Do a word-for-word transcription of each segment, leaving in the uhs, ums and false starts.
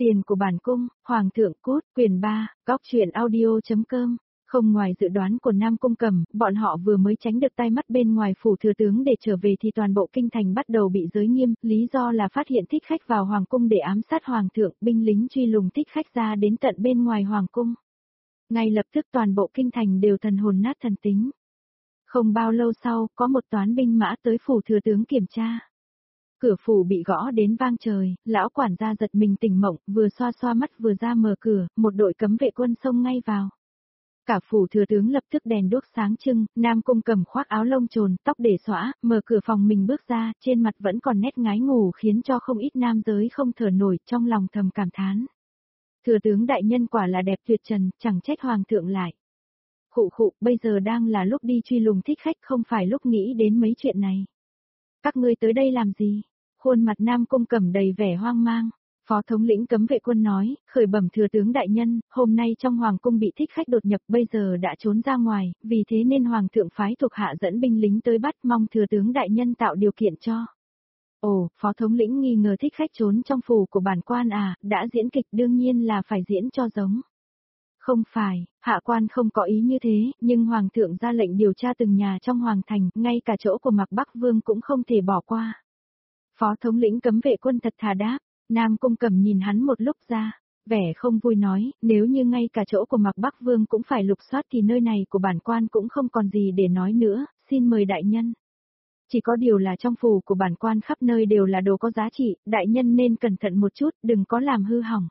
Tiền của bản cung, Hoàng thượng cút, quyền ba, góc truyện audio.com. Không ngoài dự đoán của Nam Cung Cẩm, bọn họ vừa mới tránh được tai mắt bên ngoài phủ thừa tướng để trở về thì toàn bộ kinh thành bắt đầu bị giới nghiêm, lý do là phát hiện thích khách vào hoàng cung để ám sát hoàng thượng, binh lính truy lùng thích khách ra đến tận bên ngoài hoàng cung. Ngay lập tức toàn bộ kinh thành đều thần hồn nát thần tính. Không bao lâu sau, có một toán binh mã tới phủ thừa tướng kiểm tra. Cửa phủ bị gõ đến vang trời, lão quản gia giật mình tỉnh mộng, vừa xoa xoa mắt vừa ra mở cửa, một đội cấm vệ quân xông ngay vào. Cả phủ thừa tướng lập tức đèn đuốc sáng trưng, Nam Cung Cẩm khoác áo lông trồn, tóc để xõa, mở cửa phòng mình bước ra, trên mặt vẫn còn nét ngái ngủ khiến cho không ít nam giới không thở nổi, trong lòng thầm cảm thán. Thừa tướng đại nhân quả là đẹp tuyệt trần, chẳng trách hoàng thượng lại. Khụ khụ, bây giờ đang là lúc đi truy lùng thích khách, không phải lúc nghĩ đến mấy chuyện này. Các ngươi tới đây làm gì? Khuôn mặt Nam Cung Cẩm đầy vẻ hoang mang. Phó thống lĩnh cấm vệ quân nói, khởi bẩm thừa tướng đại nhân, hôm nay trong hoàng cung bị thích khách đột nhập, bây giờ đã trốn ra ngoài, vì thế nên hoàng thượng phái thuộc hạ dẫn binh lính tới bắt, mong thừa tướng đại nhân tạo điều kiện cho. Ồ, phó thống lĩnh nghi ngờ thích khách trốn trong phủ của bản quan à, đã diễn kịch đương nhiên là phải diễn cho giống. Không phải, hạ quan không có ý như thế, nhưng hoàng thượng ra lệnh điều tra từng nhà trong hoàng thành, ngay cả chỗ của Mạc Bắc Vương cũng không thể bỏ qua. Phó thống lĩnh cấm vệ quân thật thà đáp. Nam Cung Cẩm nhìn hắn một lúc ra, vẻ không vui nói, nếu như ngay cả chỗ của Mạc Bắc Vương cũng phải lục soát thì nơi này của bản quan cũng không còn gì để nói nữa, xin mời đại nhân. Chỉ có điều là trong phủ của bản quan khắp nơi đều là đồ có giá trị, đại nhân nên cẩn thận một chút, đừng có làm hư hỏng.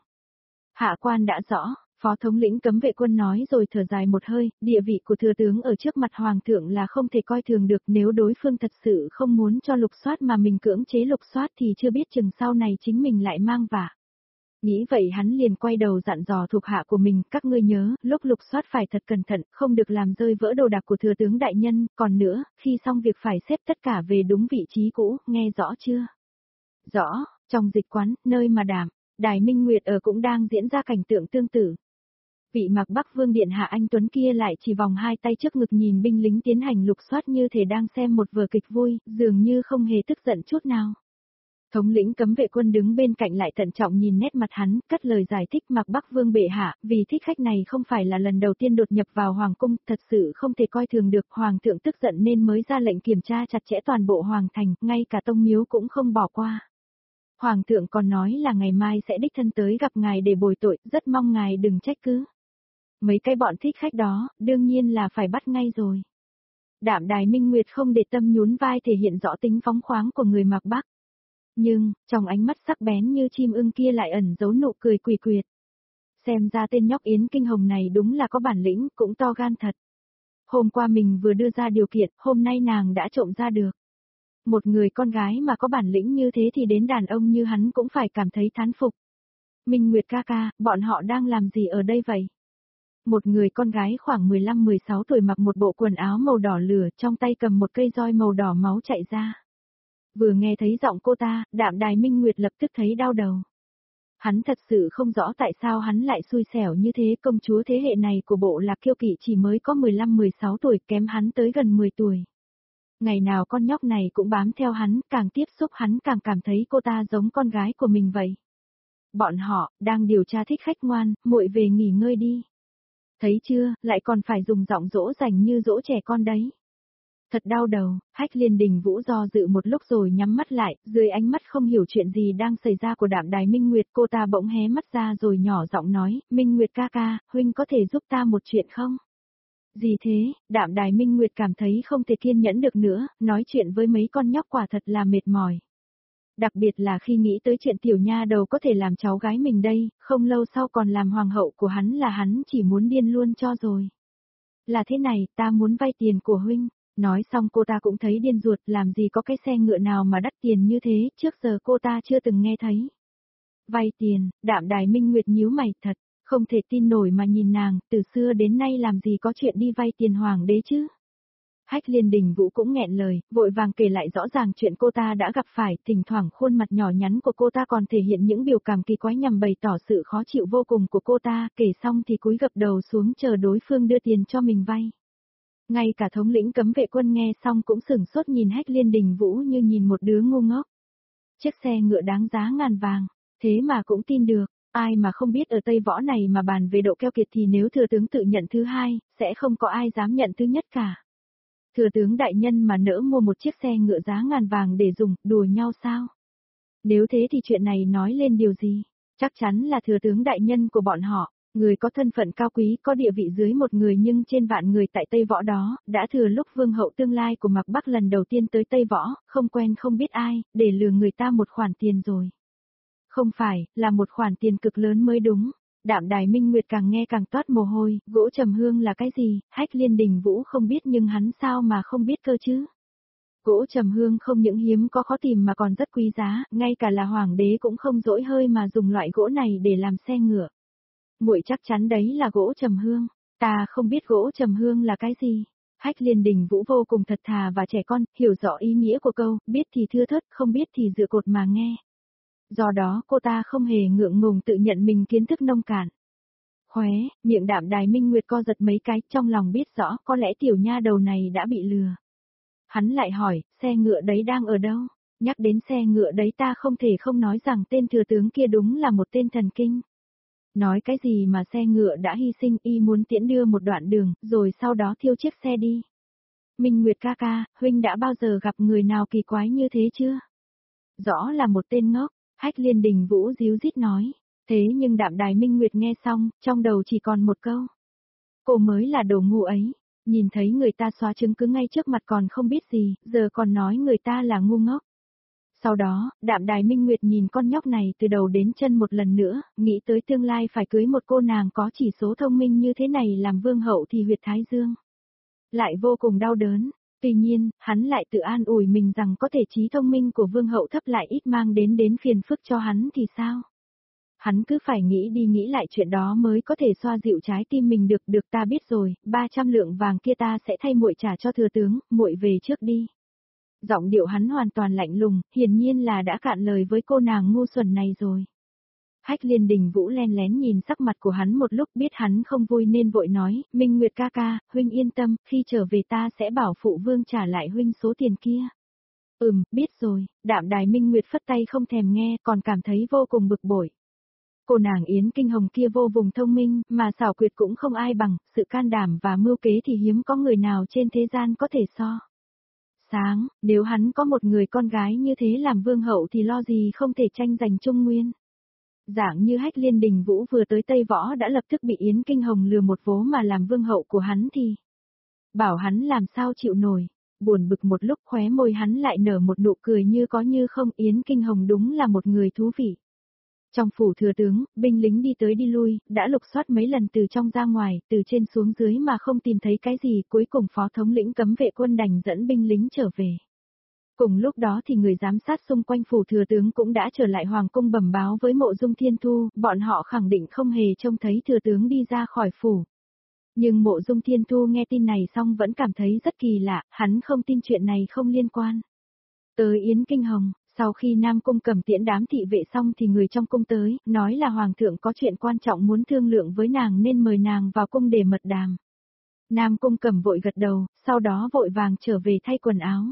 Hạ quan đã rõ, phó thống lĩnh cấm vệ quân nói rồi thở dài một hơi, địa vị của thừa tướng ở trước mặt hoàng thượng là không thể coi thường được, nếu đối phương thật sự không muốn cho lục soát mà mình cưỡng chế lục soát thì chưa biết chừng sau này chính mình lại mang vạ. Nghĩ vậy hắn liền quay đầu dặn dò thuộc hạ của mình, các ngươi nhớ, lúc lục soát phải thật cẩn thận, không được làm rơi vỡ đồ đạc của thừa tướng đại nhân, còn nữa, khi xong việc phải xếp tất cả về đúng vị trí cũ, nghe rõ chưa? Rõ, trong dịch quán, nơi mà Đàm, Đài Minh Nguyệt ở cũng đang diễn ra cảnh tượng tương tự. Vị Mạc Bắc Vương điện hạ anh tuấn kia lại chỉ vòng hai tay trước ngực nhìn binh lính tiến hành lục soát như thể đang xem một vở kịch vui, dường như không hề tức giận chút nào. Thống lĩnh cấm vệ quân đứng bên cạnh lại thận trọng nhìn nét mặt hắn, cất lời giải thích Mạc Bắc Vương bệ hạ, vì thích khách này không phải là lần đầu tiên đột nhập vào hoàng cung, thật sự không thể coi thường được, hoàng thượng tức giận nên mới ra lệnh kiểm tra chặt chẽ toàn bộ hoàng thành, ngay cả tông miếu cũng không bỏ qua. Hoàng thượng còn nói là ngày mai sẽ đích thân tới gặp ngài để bồi tội, rất mong ngài đừng trách cứ. Mấy cái bọn thích khách đó, đương nhiên là phải bắt ngay rồi. Đạm Đài Minh Nguyệt không để tâm nhún vai thể hiện rõ tính phóng khoáng của người Mạc Bắc. Nhưng, trong ánh mắt sắc bén như chim ưng kia lại ẩn giấu nụ cười quỷ quyệt. Xem ra tên nhóc Yến Kinh Hồng này đúng là có bản lĩnh, cũng to gan thật. Hôm qua mình vừa đưa ra điều kiện, hôm nay nàng đã trộm ra được. Một người con gái mà có bản lĩnh như thế thì đến đàn ông như hắn cũng phải cảm thấy thán phục. Minh Nguyệt ca ca, bọn họ đang làm gì ở đây vậy? Một người con gái khoảng mười lăm mười sáu tuổi mặc một bộ quần áo màu đỏ lửa, trong tay cầm một cây roi màu đỏ máu chạy ra. Vừa nghe thấy giọng cô ta, Đạm Đài Minh Nguyệt lập tức thấy đau đầu. Hắn thật sự không rõ tại sao hắn lại xui xẻo như thế, công chúa thế hệ này của bộ Lạc Kiêu Kỵ chỉ mới có mười lăm mười sáu tuổi, kém hắn tới gần mười tuổi. Ngày nào con nhóc này cũng bám theo hắn, càng tiếp xúc hắn càng cảm thấy cô ta giống con gái của mình vậy. Bọn họ, đang điều tra thích khách, ngoan, muội về nghỉ ngơi đi. Thấy chưa, lại còn phải dùng giọng dỗ dành như dỗ trẻ con đấy. Thật đau đầu, Hách Liên Đình Vũ do dự một lúc rồi nhắm mắt lại, dưới ánh mắt không hiểu chuyện gì đang xảy ra của Đạm Đài Minh Nguyệt, cô ta bỗng hé mắt ra rồi nhỏ giọng nói, Minh Nguyệt ca ca, huynh có thể giúp ta một chuyện không? Gì thế? Đạm Đài Minh Nguyệt cảm thấy không thể kiên nhẫn được nữa, nói chuyện với mấy con nhóc quả thật là mệt mỏi. Đặc biệt là khi nghĩ tới chuyện tiểu nha đầu có thể làm cháu gái mình đây, không lâu sau còn làm hoàng hậu của hắn là hắn chỉ muốn điên luôn cho rồi. Là thế này, ta muốn vay tiền của huynh. Nói xong cô ta cũng thấy điên ruột, làm gì có cái xe ngựa nào mà đắt tiền như thế, trước giờ cô ta chưa từng nghe thấy. Vay tiền, Đạm Đài Minh Nguyệt nhíu mày thật, không thể tin nổi mà nhìn nàng, từ xưa đến nay làm gì có chuyện đi vay tiền hoàng đế chứ. Hách Liên Đình Vũ cũng nghẹn lời, vội vàng kể lại rõ ràng chuyện cô ta đã gặp phải, thỉnh thoảng khuôn mặt nhỏ nhắn của cô ta còn thể hiện những biểu cảm kỳ quái nhằm bày tỏ sự khó chịu vô cùng của cô ta, kể xong thì cúi gập đầu xuống chờ đối phương đưa tiền cho mình vay. Ngay cả thống lĩnh cấm vệ quân nghe xong cũng sửng sốt nhìn Hách Liên Đình Vũ như nhìn một đứa ngu ngốc. Chiếc xe ngựa đáng giá ngàn vàng, thế mà cũng tin được, Ai mà không biết ở Tây Võ này mà bàn về độ keo kiệt thì nếu thừa tướng tự nhận thứ hai, sẽ không có ai dám nhận thứ nhất cả. Thừa tướng đại nhân mà nỡ mua một chiếc xe ngựa giá ngàn vàng để dùng, đùa nhau sao? Nếu thế thì chuyện này nói lên điều gì? Chắc chắn là thừa tướng đại nhân của bọn họ, người có thân phận cao quý, có địa vị dưới một người nhưng trên vạn người tại Tây Võ đó, đã thừa lúc vương hậu tương lai của Mạc Bắc lần đầu tiên tới Tây Võ, không quen không biết ai, để lừa người ta một khoản tiền rồi. Không phải, là một khoản tiền cực lớn mới đúng. Đạm Đài Minh Nguyệt càng nghe càng toát mồ hôi, gỗ trầm hương là cái gì, Hách Liên Đình Vũ không biết nhưng hắn sao mà không biết cơ chứ. Gỗ trầm hương không những hiếm có khó tìm mà còn rất quý giá, ngay cả là hoàng đế cũng không dỗi hơi mà dùng loại gỗ này để làm xe ngựa. Muội chắc chắn đấy là gỗ trầm hương, ta không biết gỗ trầm hương là cái gì. Hách Liên Đình Vũ vô cùng thật thà và trẻ con, hiểu rõ ý nghĩa của câu, biết thì thưa thớt, không biết thì dựa cột mà nghe. Do đó cô ta không hề ngượng ngùng tự nhận mình kiến thức nông cạn. Khóe, miệng Đạm Đài Minh Nguyệt co giật mấy cái, trong lòng biết rõ có lẽ tiểu nha đầu này đã bị lừa. Hắn lại hỏi, xe ngựa đấy đang ở đâu? Nhắc đến xe ngựa đấy ta không thể không nói rằng tên thừa tướng kia đúng là một tên thần kinh. Nói cái gì mà xe ngựa đã hy sinh, y muốn tiễn đưa một đoạn đường, rồi sau đó thiêu chiếc xe đi. Minh Nguyệt ca ca, huynh đã bao giờ gặp người nào kỳ quái như thế chưa? Rõ là một tên ngốc. Hách Liên Đình Vũ díu dít nói, thế nhưng Đạm Đài Minh Nguyệt nghe xong, trong đầu chỉ còn một câu. Cô mới là đồ ngu ấy, nhìn thấy người ta xóa chứng cứ ngay trước mặt còn không biết gì, giờ còn nói người ta là ngu ngốc. Sau đó, Đạm Đài Minh Nguyệt nhìn con nhóc này từ đầu đến chân một lần nữa, nghĩ tới tương lai phải cưới một cô nàng có chỉ số thông minh như thế này làm vương hậu thì huyệt thái dương. Lại vô cùng đau đớn. Tuy nhiên, hắn lại tự an ủi mình rằng có thể trí thông minh của vương hậu thấp lại ít mang đến đến phiền phức cho hắn thì sao? Hắn cứ phải nghĩ đi nghĩ lại chuyện đó mới có thể xoa dịu trái tim mình được, được ta biết rồi, ba trăm lượng vàng kia ta sẽ thay muội trả cho thừa tướng, muội về trước đi. Giọng điệu hắn hoàn toàn lạnh lùng, hiển nhiên là đã cạn lời với cô nàng ngu xuẩn này rồi. Hách Liên Đình Vũ len lén nhìn sắc mặt của hắn một lúc, biết hắn không vui nên vội nói, Minh Nguyệt ca ca, huynh yên tâm, khi trở về ta sẽ bảo phụ vương trả lại huynh số tiền kia. Ừm, biết rồi, Đạm Đài Minh Nguyệt phất tay không thèm nghe, còn cảm thấy vô cùng bực bội. Cô nàng Yến Kinh Hồng kia vô vùng thông minh, mà xảo quyệt cũng không ai bằng, sự can đảm và mưu kế thì hiếm có người nào trên thế gian có thể so. Sáng, nếu hắn có một người con gái như thế làm vương hậu thì lo gì không thể tranh giành Trung Nguyên. Dạng như Hách Liên Đình Vũ vừa tới Tây Võ đã lập tức bị Yến Kinh Hồng lừa một vố mà làm vương hậu của hắn thì... Bảo hắn làm sao chịu nổi, buồn bực một lúc khóe môi hắn lại nở một nụ cười như có như không. Yến Kinh Hồng đúng là một người thú vị. Trong phủ thừa tướng, binh lính đi tới đi lui, đã lục soát mấy lần từ trong ra ngoài, từ trên xuống dưới mà không tìm thấy cái gì, cuối cùng phó thống lĩnh cấm vệ quân đành dẫn binh lính trở về. Cùng lúc đó thì người giám sát xung quanh phủ thừa tướng cũng đã trở lại hoàng cung bẩm báo với Mộ Dung Thiên Thu, bọn họ khẳng định không hề trông thấy thừa tướng đi ra khỏi phủ. Nhưng Mộ Dung Thiên Thu nghe tin này xong vẫn cảm thấy rất kỳ lạ, hắn không tin chuyện này không liên quan. Tới Yến Kinh Hồng, sau khi Nam Cung Cẩm tiễn đám thị vệ xong thì người trong cung tới, nói là hoàng thượng có chuyện quan trọng muốn thương lượng với nàng nên mời nàng vào cung để mật đàm. Nam Cung Cẩm vội gật đầu, sau đó vội vàng trở về thay quần áo.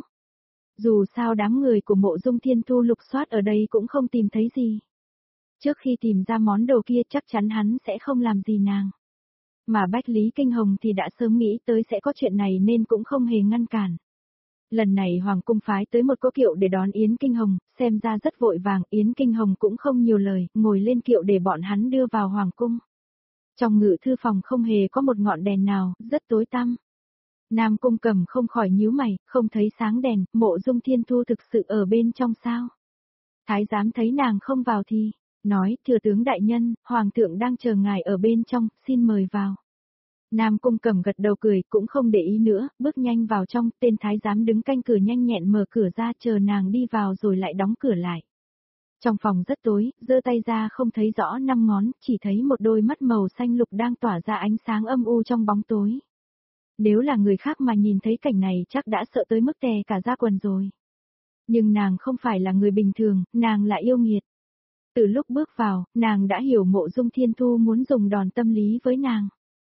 Dù sao đám người của Mộ Dung Thiên Thu lục soát ở đây cũng không tìm thấy gì. Trước khi tìm ra món đồ kia chắc chắn hắn sẽ không làm gì nàng. Mà Bách Lý Kinh Hồng thì đã sớm nghĩ tới sẽ có chuyện này nên cũng không hề ngăn cản. Lần này Hoàng cung phái tới một cỗ kiệu để đón Yến Kinh Hồng, xem ra rất vội vàng, Yến Kinh Hồng cũng không nhiều lời, ngồi lên kiệu để bọn hắn đưa vào Hoàng cung. Trong ngự thư phòng không hề có một ngọn đèn nào, rất tối tăm. Nam Cung Cẩm không khỏi nhíu mày, không thấy sáng đèn, Mộ Dung Thiên Thu thực sự ở bên trong sao? Thái giám thấy nàng không vào thì, nói, thừa tướng đại nhân, Hoàng thượng đang chờ ngài ở bên trong, xin mời vào. Nam Cung Cẩm gật đầu cười, cũng không để ý nữa, bước nhanh vào trong, tên thái giám đứng canh cửa nhanh nhẹn mở cửa ra chờ nàng đi vào rồi lại đóng cửa lại. Trong phòng rất tối, giơ tay ra không thấy rõ năm ngón, chỉ thấy một đôi mắt màu xanh lục đang tỏa ra ánh sáng âm u trong bóng tối. Nếu là người khác mà nhìn thấy cảnh này chắc đã sợ tới mức tè cả da quần rồi. Nhưng nàng không phải là người bình thường, nàng là yêu nghiệt. Từ lúc bước vào, nàng đã hiểu Mộ Dung Thiên Thu muốn dùng đòn tâm lý với nàng.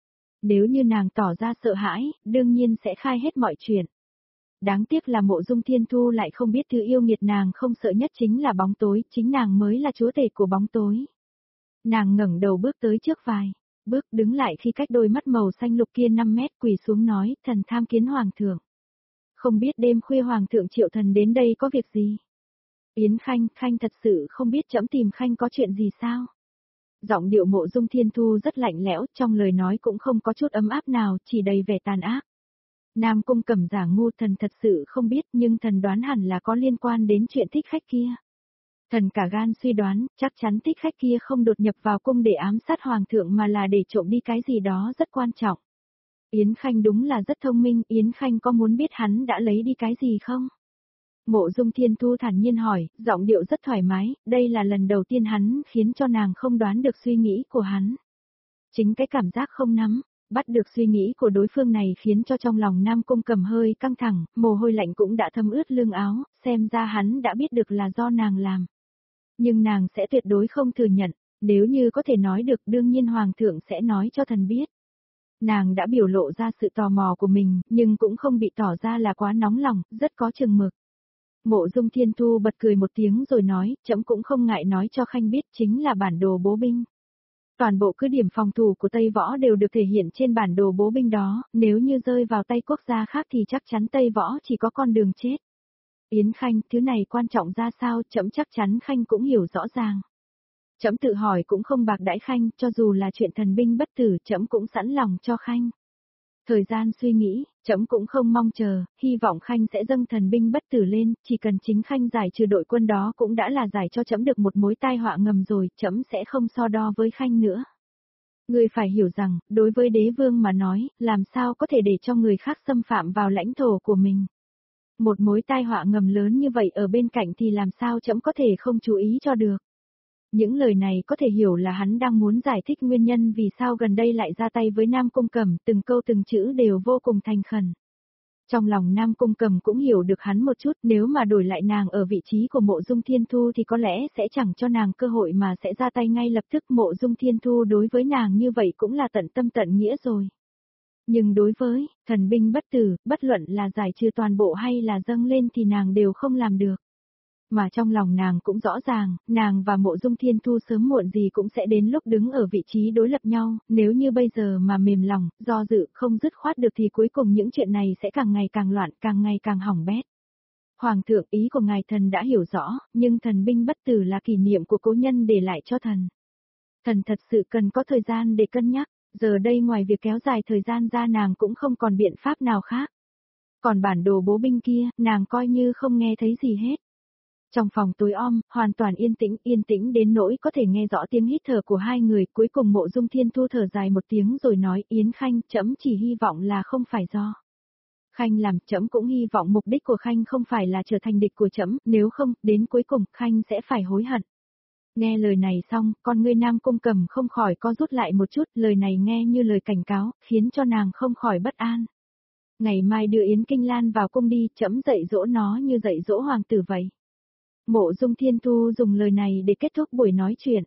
Nếu như nàng tỏ ra sợ hãi, đương nhiên sẽ khai hết mọi chuyện. Đáng tiếc là Mộ Dung Thiên Thu lại không biết thứ yêu nghiệt nàng không sợ nhất chính là bóng tối, chính nàng mới là chúa tể của bóng tối. Nàng ngẩng đầu bước tới trước vài bước đứng lại khi cách đôi mắt màu xanh lục kia năm mét, quỳ xuống nói, thần tham kiến hoàng thượng. Không biết đêm khuya hoàng thượng triệu thần đến đây có việc gì? Yến Khanh, Khanh thật sự không biết trẫm tìm Khanh có chuyện gì sao? Giọng điệu Mộ Dung Thiên Thu rất lạnh lẽo, trong lời nói cũng không có chút ấm áp nào, chỉ đầy vẻ tàn ác. Nam Cung Cẩm giả ngu, thần thật sự không biết, nhưng thần đoán hẳn là có liên quan đến chuyện thích khách kia. Thần cả gan suy đoán, chắc chắn thích khách kia không đột nhập vào cung để ám sát hoàng thượng mà là để trộm đi cái gì đó rất quan trọng. Yến Khanh đúng là rất thông minh, Yến Khanh có muốn biết hắn đã lấy đi cái gì không? Mộ Dung Thiên Thu thản nhiên hỏi, giọng điệu rất thoải mái, đây là lần đầu tiên hắn khiến cho nàng không đoán được suy nghĩ của hắn. Chính cái cảm giác không nắm, bắt được suy nghĩ của đối phương này khiến cho trong lòng Nam Cung Cẩm hơi căng thẳng, mồ hôi lạnh cũng đã thấm ướt lưng áo, xem ra hắn đã biết được là do nàng làm. Nhưng nàng sẽ tuyệt đối không thừa nhận, nếu như có thể nói được đương nhiên hoàng thượng sẽ nói cho thần biết. Nàng đã biểu lộ ra sự tò mò của mình, nhưng cũng không bị tỏ ra là quá nóng lòng, rất có chừng mực. Mộ Dung Thiên Thu bật cười một tiếng rồi nói, trẫm cũng không ngại nói cho Khanh biết, chính là bản đồ bố binh. Toàn bộ cứ điểm phòng thủ của Tây Võ đều được thể hiện trên bản đồ bố binh đó, nếu như rơi vào tay quốc gia khác thì chắc chắn Tây Võ chỉ có con đường chết. Yến Khanh, thứ này quan trọng ra sao, trẫm chắc chắn Khanh cũng hiểu rõ ràng. Trẫm tự hỏi cũng không bạc đãi Khanh, cho dù là chuyện thần binh bất tử, trẫm cũng sẵn lòng cho Khanh. Thời gian suy nghĩ, trẫm cũng không mong chờ, hy vọng Khanh sẽ dâng thần binh bất tử lên, chỉ cần chính Khanh giải trừ đội quân đó cũng đã là giải cho trẫm được một mối tai họa ngầm rồi, trẫm sẽ không so đo với Khanh nữa. Ngươi phải hiểu rằng, đối với đế vương mà nói, làm sao có thể để cho người khác xâm phạm vào lãnh thổ của mình. Một mối tai họa ngầm lớn như vậy ở bên cạnh thì làm sao trẫm có thể không chú ý cho được. Những lời này có thể hiểu là hắn đang muốn giải thích nguyên nhân vì sao gần đây lại ra tay với Nam Cung Cẩm, từng câu từng chữ đều vô cùng thành khẩn. Trong lòng Nam Cung Cẩm cũng hiểu được hắn một chút, nếu mà đổi lại nàng ở vị trí của Mộ Dung Thiên Thu thì có lẽ sẽ chẳng cho nàng cơ hội mà sẽ ra tay ngay lập tức. Mộ Dung Thiên Thu đối với nàng như vậy cũng là tận tâm tận nghĩa rồi. Nhưng đối với thần binh bất tử, bất luận là giải trừ toàn bộ hay là dâng lên thì nàng đều không làm được. Mà trong lòng nàng cũng rõ ràng, nàng và Mộ Dung Thiên Thu sớm muộn gì cũng sẽ đến lúc đứng ở vị trí đối lập nhau, nếu như bây giờ mà mềm lòng, do dự, không dứt khoát được thì cuối cùng những chuyện này sẽ càng ngày càng loạn, càng ngày càng hỏng bét. Hoàng thượng, ý của ngài thần đã hiểu rõ, nhưng thần binh bất tử là kỷ niệm của cố nhân để lại cho thần. Thần thật sự cần có thời gian để cân nhắc, giờ đây ngoài việc kéo dài thời gian ra nàng cũng không còn biện pháp nào khác. Còn bản đồ bố binh kia, nàng coi như không nghe thấy gì hết. Trong phòng tối om, hoàn toàn yên tĩnh, yên tĩnh đến nỗi có thể nghe rõ tiếng hít thở của hai người, cuối cùng Mộ Dung Thiên Thu thở dài một tiếng rồi nói, Yến Khanh, trẫm chỉ hy vọng là không phải do Khanh làm, trẫm cũng hy vọng mục đích của Khanh không phải là trở thành địch của trẫm, nếu không, đến cuối cùng, Khanh sẽ phải hối hận. Nghe lời này xong, con ngươi Nam Cung Cẩm không khỏi co rút lại một chút, lời này nghe như lời cảnh cáo, khiến cho nàng không khỏi bất an. Ngày mai đưa Yến Kinh Lan vào cung đi, trẫm dạy dỗ nó như dạy dỗ hoàng tử vậy. Mộ Dung Thiên Thu dùng lời này để kết thúc buổi nói chuyện.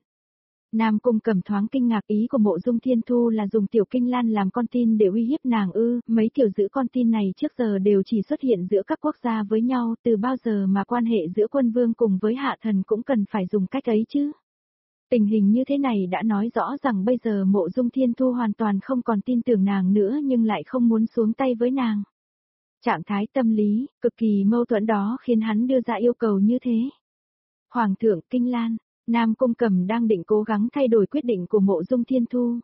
Nam Cung Cẩm thoáng kinh ngạc, ý của Mộ Dung Thiên Thu là dùng Tiểu Kinh Lan làm con tin để uy hiếp nàng ư? Mấy kiểu giữ con tin này trước giờ đều chỉ xuất hiện giữa các quốc gia với nhau, từ bao giờ mà quan hệ giữa quân vương cùng với hạ thần cũng cần phải dùng cách ấy chứ? Tình hình như thế này đã nói rõ rằng bây giờ Mộ Dung Thiên Thu hoàn toàn không còn tin tưởng nàng nữa nhưng lại không muốn xuống tay với nàng. Trạng thái tâm lý, cực kỳ mâu thuẫn đó khiến hắn đưa ra yêu cầu như thế. Hoàng thượng, Kinh Lan, Nam Cung Cẩm đang định cố gắng thay đổi quyết định của Mộ Dung Thiên Thu.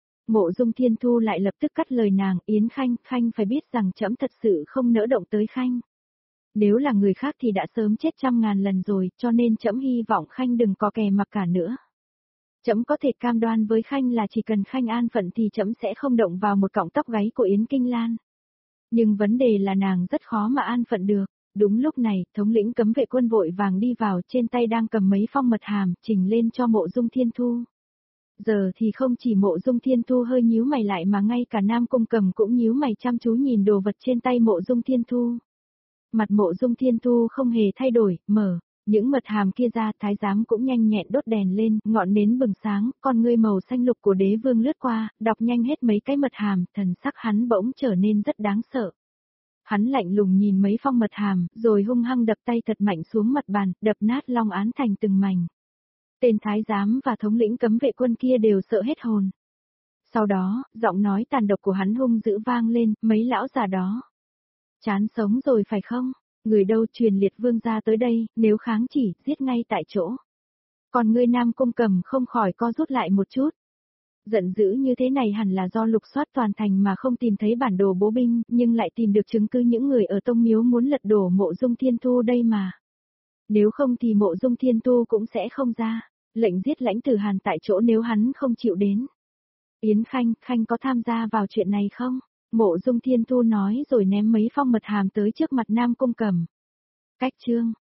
Mộ Dung Thiên Thu lại lập tức cắt lời nàng, Yến Khanh, Khanh phải biết rằng trẫm thật sự không nỡ động tới Khanh. Nếu là người khác thì đã sớm chết trăm ngàn lần rồi, cho nên trẫm hy vọng Khanh đừng có kè mặc cả nữa. Trẫm có thể cam đoan với Khanh là chỉ cần Khanh an phận thì trẫm sẽ không động vào một cọng tóc gáy của Yến Kinh Lan. Nhưng vấn đề là nàng rất khó mà an phận được. Đúng lúc này, thống lĩnh cấm vệ quân vội vàng đi vào, trên tay đang cầm mấy phong mật hàm, trình lên cho Mộ Dung Thiên Thu. Giờ thì không chỉ Mộ Dung Thiên Thu hơi nhíu mày lại mà ngay cả Nam Cung Cẩm cũng nhíu mày chăm chú nhìn đồ vật trên tay Mộ Dung Thiên Thu. Mặt Mộ Dung Thiên Thu không hề thay đổi, mở những mật hàm kia ra, thái giám cũng nhanh nhẹn đốt đèn lên, ngọn nến bừng sáng, con ngươi màu xanh lục của đế vương lướt qua, đọc nhanh hết mấy cái mật hàm, thần sắc hắn bỗng trở nên rất đáng sợ. Hắn lạnh lùng nhìn mấy phong mật hàm, rồi hung hăng đập tay thật mạnh xuống mặt bàn, đập nát long án thành từng mảnh. Tên thái giám và thống lĩnh cấm vệ quân kia đều sợ hết hồn. Sau đó, giọng nói tàn độc của hắn hung dữ vang lên, mấy lão già đó. Chán sống rồi phải không? Người đâu truyền liệt vương gia tới đây, nếu kháng chỉ, giết ngay tại chỗ. Còn ngươi Nam Cung Cầm không khỏi co rút lại một chút. Giận dữ như thế này hẳn là do lục soát toàn thành mà không tìm thấy bản đồ bố binh, nhưng lại tìm được chứng cứ những người ở Tông Miếu muốn lật đổ Mộ Dung Thiên Thu đây mà. Nếu không thì Mộ Dung Thiên Thu cũng sẽ không ra, lệnh giết Lãnh Tử Hàn tại chỗ nếu hắn không chịu đến. Yến Khanh, Khanh có tham gia vào chuyện này không? Mộ Dung Thiên Thu nói rồi ném mấy phong mật hàm tới trước mặt Nam Cung Cầm. Cách chương